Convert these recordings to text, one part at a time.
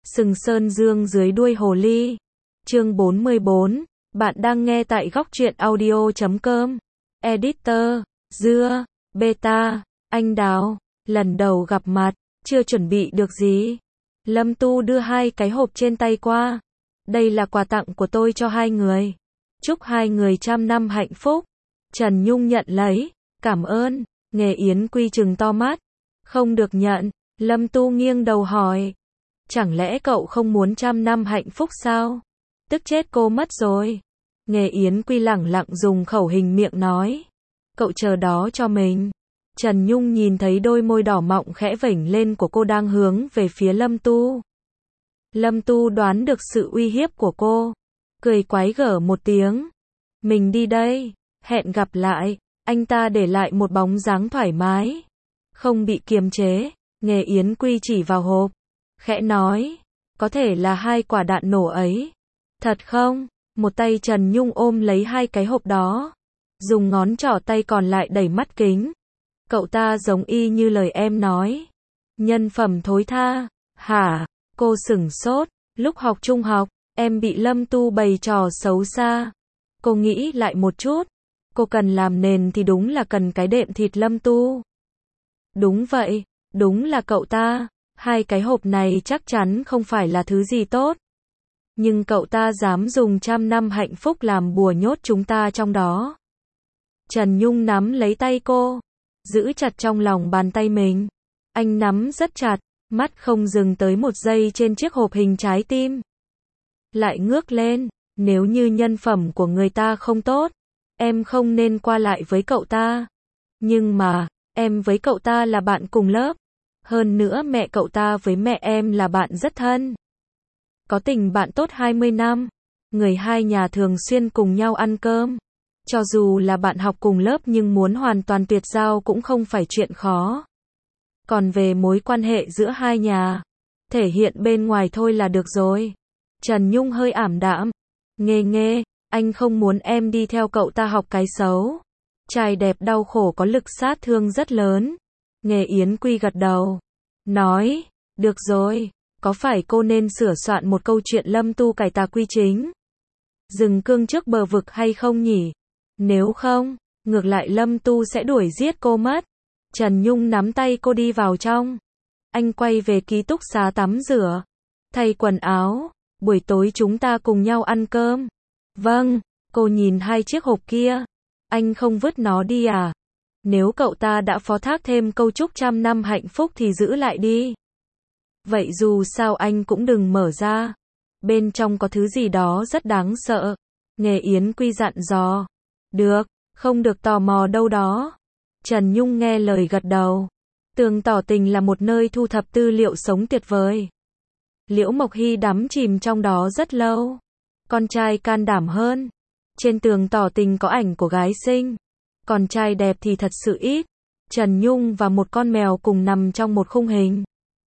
Sừng Sơn Dương dưới đuôi hồ ly. Chương 44, bạn đang nghe tại góc truyện audio.com. Editor, Dưa, Beta, Anh Đào, lần đầu gặp mặt, chưa chuẩn bị được gì. Lâm Tu đưa hai cái hộp trên tay qua. Đây là quà tặng của tôi cho hai người. Chúc hai người trăm năm hạnh phúc. Trần Nhung nhận lấy, cảm ơn. Nghề Yến Quy trừng to mắt. Không được nhận. Lâm Tu nghiêng đầu hỏi. Chẳng lẽ cậu không muốn trăm năm hạnh phúc sao? Tức chết cô mất rồi. Nghề Yến Quy lẳng lặng dùng khẩu hình miệng nói. Cậu chờ đó cho mình. Trần Nhung nhìn thấy đôi môi đỏ mọng khẽ vểnh lên của cô đang hướng về phía Lâm Tu. Lâm Tu đoán được sự uy hiếp của cô. Cười quái gở một tiếng. Mình đi đây. Hẹn gặp lại. Anh ta để lại một bóng dáng thoải mái. Không bị kiềm chế. Nghề Yến Quy chỉ vào hộp. Khẽ nói. Có thể là hai quả đạn nổ ấy. Thật không? Một tay Trần Nhung ôm lấy hai cái hộp đó. Dùng ngón trỏ tay còn lại đẩy mắt kính. Cậu ta giống y như lời em nói. Nhân phẩm thối tha. Hả? Cô sửng sốt. Lúc học trung học, em bị Lâm Tu bày trò xấu xa. Cô nghĩ lại một chút. Cô cần làm nền thì đúng là cần cái đệm thịt Lâm Tu. Đúng vậy, đúng là cậu ta. Hai cái hộp này chắc chắn không phải là thứ gì tốt. Nhưng cậu ta dám dùng trăm năm hạnh phúc làm bùa nhốt chúng ta trong đó. Trần Nhung nắm lấy tay cô, giữ chặt trong lòng bàn tay mình. Anh nắm rất chặt, mắt không dừng tới một giây trên chiếc hộp hình trái tim. Lại ngước lên, nếu như nhân phẩm của người ta không tốt, em không nên qua lại với cậu ta. Nhưng mà, em với cậu ta là bạn cùng lớp. Hơn nữa mẹ cậu ta với mẹ em là bạn rất thân. Có tình bạn tốt 20 năm. Người hai nhà thường xuyên cùng nhau ăn cơm. Cho dù là bạn học cùng lớp nhưng muốn hoàn toàn tuyệt giao cũng không phải chuyện khó. Còn về mối quan hệ giữa hai nhà, thể hiện bên ngoài thôi là được rồi. Trần Nhung hơi ảm đạm. Nghe, anh không muốn em đi theo cậu ta học cái xấu. Trai đẹp đau khổ có lực sát thương rất lớn. Nghề Yến Quy gật đầu. Nói, được rồi, có phải cô nên sửa soạn một câu chuyện Lâm Tu cải tà quy chính? Dừng cương trước bờ vực hay không nhỉ? Nếu không, ngược lại Lâm Tu sẽ đuổi giết cô mất. Trần Nhung nắm tay cô đi vào trong. Anh quay về ký túc xá tắm rửa. Thay quần áo. Buổi tối chúng ta cùng nhau ăn cơm. Vâng, cô nhìn hai chiếc hộp kia. Anh không vứt nó đi à? Nếu cậu ta đã phó thác thêm câu chúc trăm năm hạnh phúc thì giữ lại đi. Vậy dù sao anh cũng đừng mở ra. Bên trong có thứ gì đó rất đáng sợ. Nghề Yến Quy dặn dò. Được, không được tò mò đâu đó. Trần Nhung nghe lời gật đầu. Tường tỏ tình là một nơi thu thập tư liệu sống tuyệt vời. Liễu Mộc Hy đắm chìm trong đó rất lâu. Con trai can đảm hơn. Trên tường tỏ tình có ảnh của gái xinh. Còn trai đẹp thì thật sự ít. Trần Nhung và một con mèo cùng nằm trong một khung hình.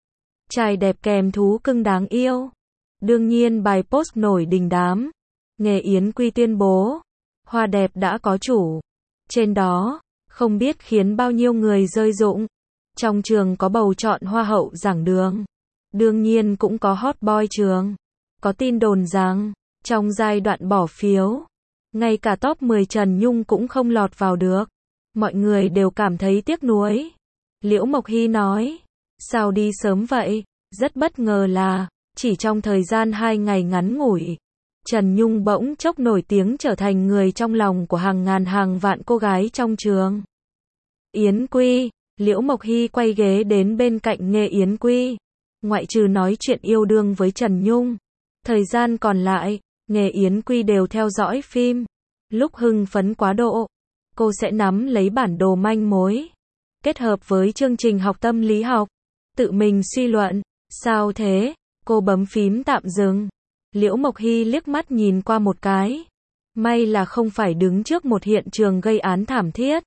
Trai đẹp kèm thú cưng đáng yêu. Đương nhiên bài post nổi đình đám. Nghề Yến Quy tuyên bố. Hoa đẹp đã có chủ. Trên đó, không biết khiến bao nhiêu người rơi rụng. Trong trường có bầu chọn hoa hậu giảng đường. Đương nhiên cũng có hot boy trường. Có tin đồn rằng, trong giai đoạn bỏ phiếu, ngay cả top 10 Trần Nhung cũng không lọt vào được. Mọi người đều cảm thấy tiếc nuối. Liễu Mộc Hy nói, sao đi sớm vậy? Rất bất ngờ là, chỉ trong thời gian 2 ngày ngắn ngủi, Trần Nhung bỗng chốc nổi tiếng trở thành người trong lòng của hàng ngàn hàng vạn cô gái trong trường. Yến Quy, Liễu Mộc Hy quay ghế đến bên cạnh Nghề Yến Quy. Ngoại trừ nói chuyện yêu đương với Trần Nhung, thời gian còn lại, Nghề Yến Quy đều theo dõi phim. Lúc hưng phấn quá độ, cô sẽ nắm lấy bản đồ manh mối, kết hợp với chương trình học tâm lý học, tự mình suy luận. Sao thế? Cô bấm phím tạm dừng. Liễu Mộc Hy liếc mắt nhìn qua một cái. May là không phải đứng trước một hiện trường gây án thảm thiết.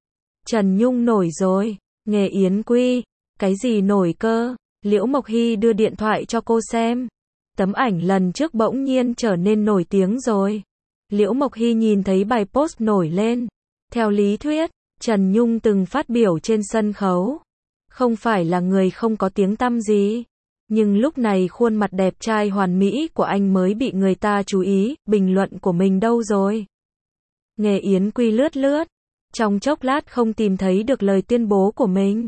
Trần Nhung nổi rồi. Nghề Yến Quy, cái gì nổi cơ? Liễu Mộc Hy đưa điện thoại cho cô xem. Tấm ảnh lần trước bỗng nhiên trở nên nổi tiếng rồi. Liễu Mộc Hy nhìn thấy bài post nổi lên. Theo lý thuyết, Trần Nhung từng phát biểu trên sân khấu. Không phải là người không có tiếng tăm gì. Nhưng lúc này khuôn mặt đẹp trai hoàn mỹ của anh mới bị người ta chú ý, bình luận của mình đâu rồi? Nghe Yến Quy lướt lướt, trong chốc lát không tìm thấy được lời tuyên bố của mình.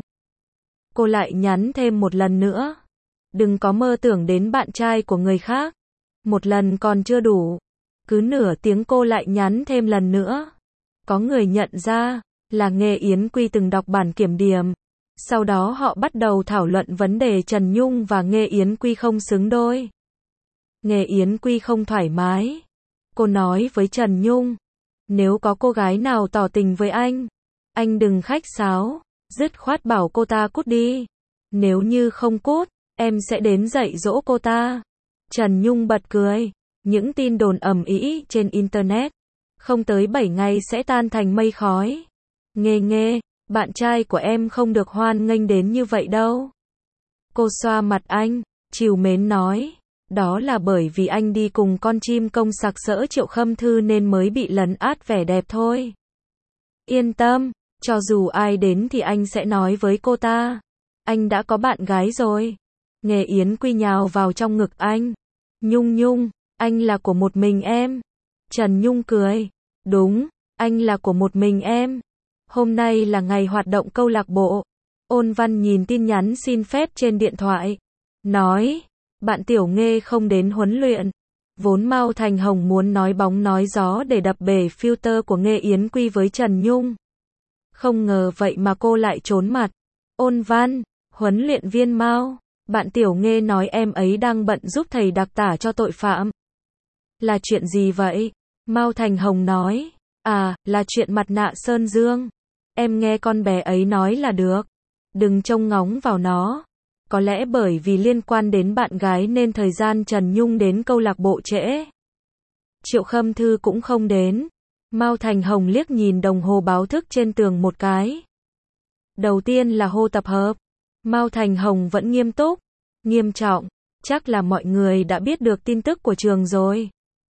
Cô lại nhắn thêm một lần nữa. Đừng có mơ tưởng đến bạn trai của người khác. Một lần còn chưa đủ. Cứ nửa tiếng cô lại nhắn thêm lần nữa. Có người nhận ra là Nghe Yến Quy từng đọc bản kiểm điểm. Sau đó họ bắt đầu thảo luận vấn đề Trần Nhung và Nghe Yến Quy không xứng đôi. Nghe Yến Quy không thoải mái. Cô nói với Trần Nhung, nếu có cô gái nào tỏ tình với anh đừng khách sáo, dứt khoát bảo cô ta cút đi. Nếu như không cút, em sẽ đến dạy dỗ cô ta. Trần Nhung bật cười. Những tin đồn ầm ĩ trên Internet, không tới 7 ngày sẽ tan thành mây khói. Nghe, bạn trai của em không được hoan nghênh đến như vậy đâu. Cô xoa mặt anh, trìu mến nói, đó là bởi vì anh đi cùng con chim công sặc sỡ Triệu Khâm Thư nên mới bị lấn át vẻ đẹp thôi. Yên tâm, cho dù ai đến thì anh sẽ nói với cô ta. Anh đã có bạn gái rồi. Nghe Yến Quy nhào vào trong ngực anh. Nhung, anh là của một mình em. Trần Nhung cười. Đúng, anh là của một mình em. Hôm nay là ngày hoạt động câu lạc bộ. Ôn Văn nhìn tin nhắn xin phép trên điện thoại. Nói, bạn Tiểu Nghê không đến huấn luyện. Vốn Mao Thành Hồng muốn nói bóng nói gió để đập bể filter của Nghe Yến Quy với Trần Nhung. Không ngờ vậy mà cô lại trốn mặt. Ôn Văn, huấn luyện viên Mao, bạn Tiểu Nghê nói em ấy đang bận giúp thầy đặc tả cho tội phạm. Là chuyện gì vậy? Mao Thành Hồng nói. À, là chuyện mặt nạ Sơn Dương. Em nghe con bé ấy nói là được. Đừng trông ngóng vào nó. Có lẽ bởi vì liên quan đến bạn gái nên thời gian Trần Nhung đến câu lạc bộ trễ. Triệu Khâm Thư cũng không đến. Mao Thành Hồng liếc nhìn đồng hồ báo thức trên tường một cái. Đầu tiên là hô tập hợp. Mao Thành Hồng vẫn nghiêm túc, nghiêm trọng, chắc là mọi người đã biết được tin tức của trường rồi.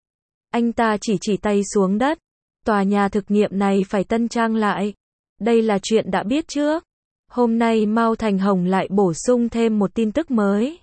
Anh ta chỉ tay xuống đất. Tòa nhà thực nghiệm này phải tân trang lại. Đây là chuyện đã biết trước. Hôm nay Mao Thành Hồng lại bổ sung thêm một tin tức mới.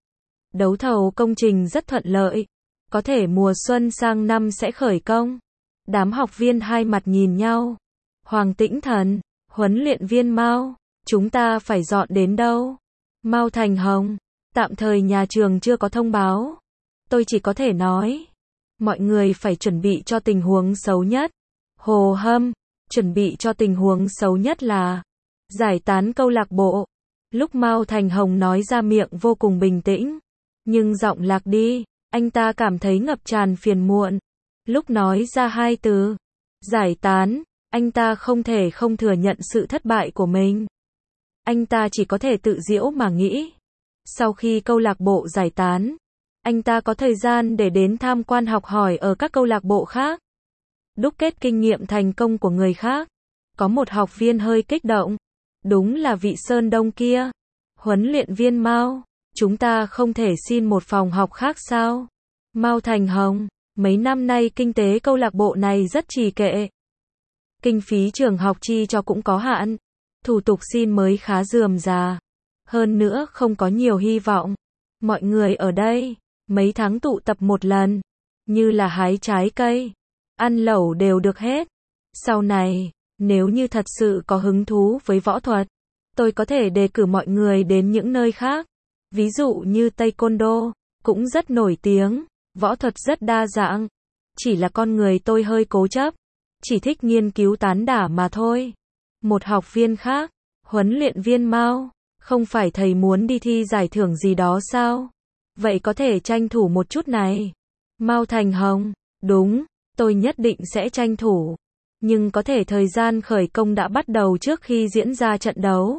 Đấu thầu công trình rất thuận lợi. Có thể mùa xuân sang năm sẽ khởi công. Đám học viên hai mặt nhìn nhau. Hoàng Tĩnh Thần, huấn luyện viên Mao, chúng ta phải dọn đến đâu? Mao Thành Hồng, tạm thời nhà trường chưa có thông báo. Tôi chỉ có thể nói, mọi người phải chuẩn bị cho tình huống xấu nhất. Hồ Hâm, chuẩn bị cho tình huống xấu nhất là giải tán câu lạc bộ. Lúc Mao Thành Hồng nói ra miệng vô cùng bình tĩnh, nhưng giọng lạc đi, anh ta cảm thấy ngập tràn phiền muộn. Lúc nói ra hai từ giải tán, anh ta không thể không thừa nhận sự thất bại của mình. Anh ta chỉ có thể tự giễu mà nghĩ. Sau khi câu lạc bộ giải tán, anh ta có thời gian để đến tham quan học hỏi ở các câu lạc bộ khác, đúc kết kinh nghiệm thành công của người khác. Có một học viên hơi kích động. Đúng là vị Sơn Đông kia. Huấn luyện viên Mao, chúng ta không thể xin một phòng học khác sao? Mao Thành Hồng, mấy năm nay kinh tế câu lạc bộ này rất trì trệ. Kinh phí trường học chi cho cũng có hạn. Thủ tục xin mới khá rườm rà. Hơn nữa không có nhiều hy vọng. Mọi người ở đây, mấy tháng tụ tập một lần. Như là hái trái cây, ăn lẩu đều được hết. Sau này, nếu như thật sự có hứng thú với võ thuật, tôi có thể đề cử mọi người đến những nơi khác. Ví dụ như Taekwondo, cũng rất nổi tiếng. Võ thuật rất đa dạng. Chỉ là con người tôi hơi cố chấp. Chỉ thích nghiên cứu tán đả mà thôi. Một học viên khác, huấn luyện viên Mao, không phải thầy muốn đi thi giải thưởng gì đó sao? Vậy có thể tranh thủ một chút này. Mao Thành Hồng, đúng, tôi nhất định sẽ tranh thủ. Nhưng có thể thời gian khởi công đã bắt đầu trước khi diễn ra trận đấu.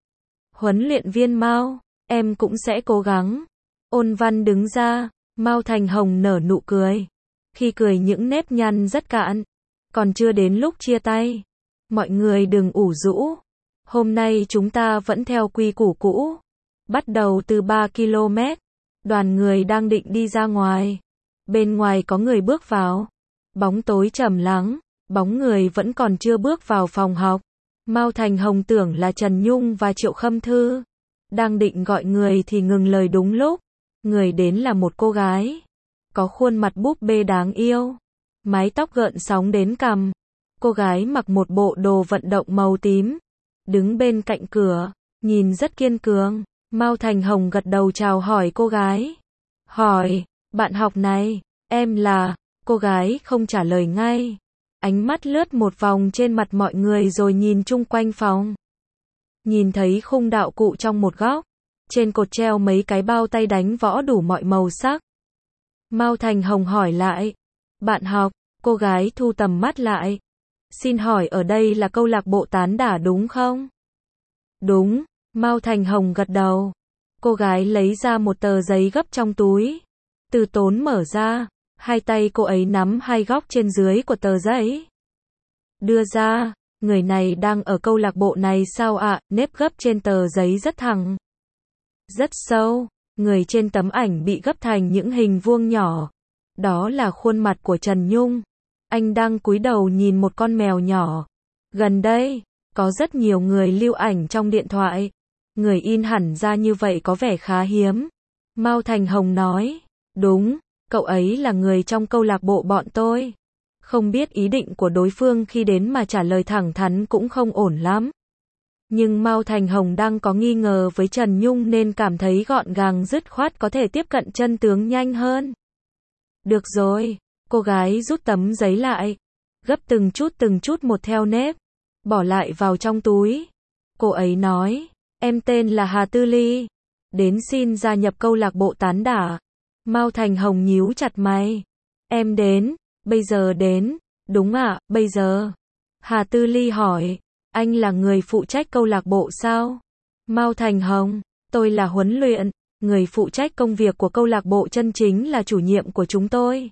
Huấn luyện viên Mao, em cũng sẽ cố gắng. Ôn Văn đứng ra, Mao Thành Hồng nở nụ cười. Khi cười những nếp nhăn rất cạn. Còn chưa đến lúc chia tay. Mọi người đừng ủ rũ. Hôm nay chúng ta vẫn theo quy củ cũ. Bắt đầu từ 3 km. Đoàn người đang định đi ra ngoài. Bên ngoài có người bước vào. Bóng tối trầm lắng. Bóng người vẫn còn chưa bước vào phòng học. Mao Thành Hồng tưởng là Trần Nhung và Triệu Khâm Thư. Đang định gọi người thì ngừng lời đúng lúc. Người đến là một cô gái. Có khuôn mặt búp bê đáng yêu. Mái tóc gợn sóng đến cằm. Cô gái mặc một bộ đồ vận động màu tím. Đứng bên cạnh cửa. Nhìn rất kiên cường. Mao Thành Hồng gật đầu chào hỏi cô gái. Hỏi, bạn học này, em là... Cô gái không trả lời ngay. Ánh mắt lướt một vòng trên mặt mọi người rồi nhìn chung quanh phòng. Nhìn thấy khung đạo cụ trong một góc. Trên cột treo mấy cái bao tay đánh võ đủ mọi màu sắc. Mao Thành Hồng hỏi lại. Bạn học, cô gái thu tầm mắt lại. Xin hỏi ở đây là câu lạc bộ tán đả đúng không? Đúng, Mao Thành Hồng gật đầu. Cô gái lấy ra một tờ giấy gấp trong túi. Từ tốn mở ra. Hai tay cô ấy nắm hai góc trên dưới của tờ giấy. Đưa ra, người này đang ở câu lạc bộ này sao ạ? Nếp gấp trên tờ giấy rất thẳng. Rất sâu, người trên tấm ảnh bị gấp thành những hình vuông nhỏ. Đó là khuôn mặt của Trần Nhung. Anh đang cúi đầu nhìn một con mèo nhỏ. Gần đây, có rất nhiều người lưu ảnh trong điện thoại. Người in hẳn ra như vậy có vẻ khá hiếm. Mao Thành Hồng nói, đúng. Cậu ấy là người trong câu lạc bộ bọn tôi. Không biết ý định của đối phương khi đến mà trả lời thẳng thắn cũng không ổn lắm. Nhưng Mao Thành Hồng đang có nghi ngờ với Trần Nhung nên cảm thấy gọn gàng dứt khoát có thể tiếp cận chân tướng nhanh hơn. Được rồi, cô gái rút tấm giấy lại. Gấp từng chút một theo nếp. Bỏ lại vào trong túi. Cô ấy nói, em tên là Hà Tư Ly. Đến xin gia nhập câu lạc bộ tán đả. Mao Thành Hồng nhíu chặt mày. Em đến, bây giờ đến, đúng ạ, bây giờ. Hà Tư Ly hỏi, anh là người phụ trách câu lạc bộ sao? Mao Thành Hồng, tôi là huấn luyện, người phụ trách công việc của câu lạc bộ chân chính là chủ nhiệm của chúng tôi.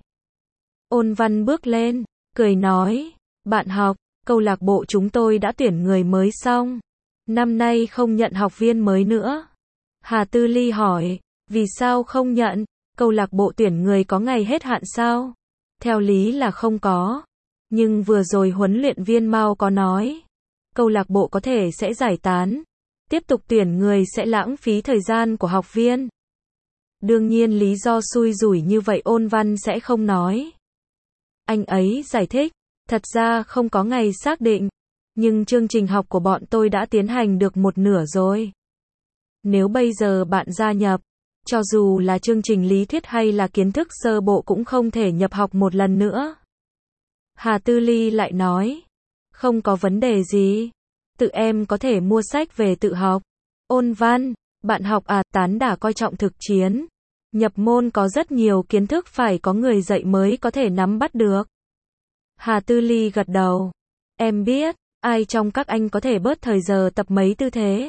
Ôn Văn bước lên, cười nói, bạn học, câu lạc bộ chúng tôi đã tuyển người mới xong. Năm nay không nhận học viên mới nữa. Hà Tư Ly hỏi, vì sao không nhận? Câu lạc bộ tuyển người có ngày hết hạn sao? Theo lý là không có. Nhưng vừa rồi huấn luyện viên Mao có nói. Câu lạc bộ có thể sẽ giải tán. Tiếp tục tuyển người sẽ lãng phí thời gian của học viên. Đương nhiên lý do xui rủi như vậy Ôn Văn sẽ không nói. Anh ấy giải thích. Thật ra không có ngày xác định. Nhưng chương trình học của bọn tôi đã tiến hành được một nửa rồi. Nếu bây giờ bạn gia nhập, cho dù là chương trình lý thuyết hay là kiến thức sơ bộ cũng không thể nhập học một lần nữa. Hà Tư Ly lại nói, không có vấn đề gì. Tự em có thể mua sách về tự học. Ôn Văn, bạn học à, tán đả coi trọng thực chiến. Nhập môn có rất nhiều kiến thức phải có người dạy mới có thể nắm bắt được. Hà Tư Ly gật đầu. Em biết, ai trong các anh có thể bớt thời giờ tập mấy tư thế?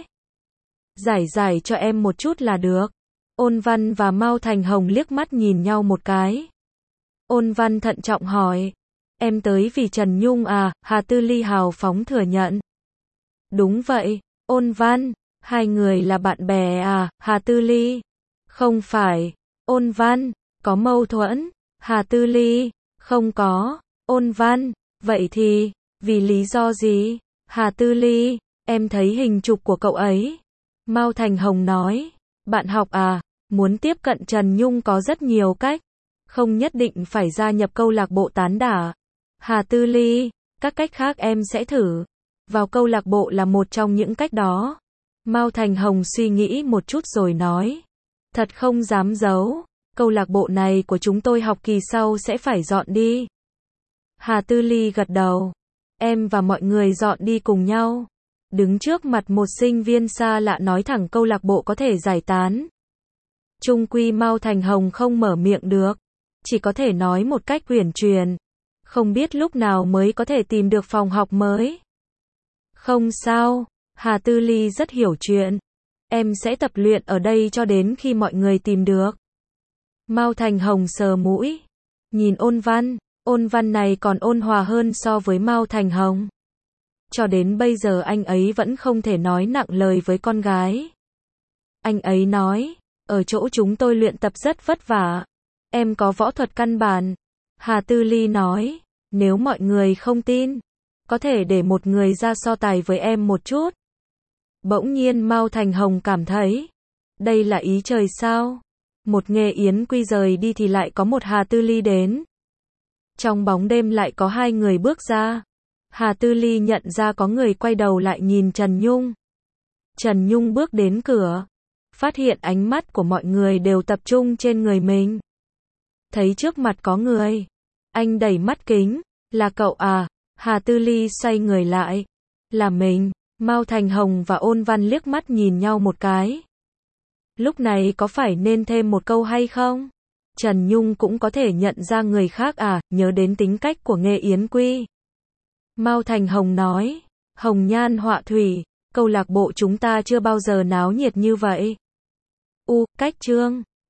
Giải cho em một chút là được. Ôn Văn và Mao Thành Hồng liếc mắt nhìn nhau một cái. Ôn Văn thận trọng hỏi. Em tới vì Trần Nhung à? Hà Tư Ly hào phóng thừa nhận. Đúng vậy, Ôn Văn, hai người là bạn bè à? Hà Tư Ly. Không phải. Ôn Văn, có mâu thuẫn? Hà Tư Ly. Không có. Ôn Văn, vậy thì, vì lý do gì? Hà Tư Ly, em thấy hình chụp của cậu ấy. Mao Thành Hồng nói. Bạn học à? Muốn tiếp cận Trần Nhung có rất nhiều cách. Không nhất định phải gia nhập câu lạc bộ tán đả. Hà Tư Ly, các cách khác em sẽ thử. Vào câu lạc bộ là một trong những cách đó. Mao Thành Hồng suy nghĩ một chút rồi nói. Thật không dám giấu. Câu lạc bộ này của chúng tôi học kỳ sau sẽ phải dọn đi. Hà Tư Ly gật đầu. Em và mọi người dọn đi cùng nhau. Đứng trước mặt một sinh viên xa lạ nói thẳng câu lạc bộ có thể giải tán. Chung quy Mao Thành Hồng không mở miệng được. Chỉ có thể nói một cách uyển chuyển. Không biết lúc nào mới có thể tìm được phòng học mới. Không sao, Hà Tư Ly rất hiểu chuyện. Em sẽ tập luyện ở đây cho đến khi mọi người tìm được. Mao Thành Hồng sờ mũi. Nhìn Ôn Văn này còn ôn hòa hơn so với Mao Thành Hồng. Cho đến bây giờ anh ấy vẫn không thể nói nặng lời với con gái. Anh ấy nói, ở chỗ chúng tôi luyện tập rất vất vả. Em có võ thuật căn bản. Hà Tư Ly nói, nếu mọi người không tin, có thể để một người ra so tài với em một chút. Bỗng nhiên Mao Thành Hồng cảm thấy, đây là ý trời sao? Một Nghê Yến Quy rời đi thì lại có một Hà Tư Ly đến. Trong bóng đêm lại có hai người bước ra. Hà Tư Ly nhận ra có người, quay đầu lại nhìn Trần Nhung. Trần Nhung bước đến cửa, phát hiện ánh mắt của mọi người đều tập trung trên người mình. Thấy trước mặt có người, anh đẩy mắt kính, là cậu à? Hà Tư Ly xoay người lại, là mình. Mao Thành Hồng và Ôn Văn liếc mắt nhìn nhau một cái. Lúc này có phải nên thêm một câu hay không? Trần Nhung cũng có thể nhận ra người khác à, nhớ đến tính cách của Nghê Yến Quy. Mao Thành Hồng nói, hồng nhan họa thủy, câu lạc bộ chúng ta chưa bao giờ náo nhiệt như vậy. Cách Trương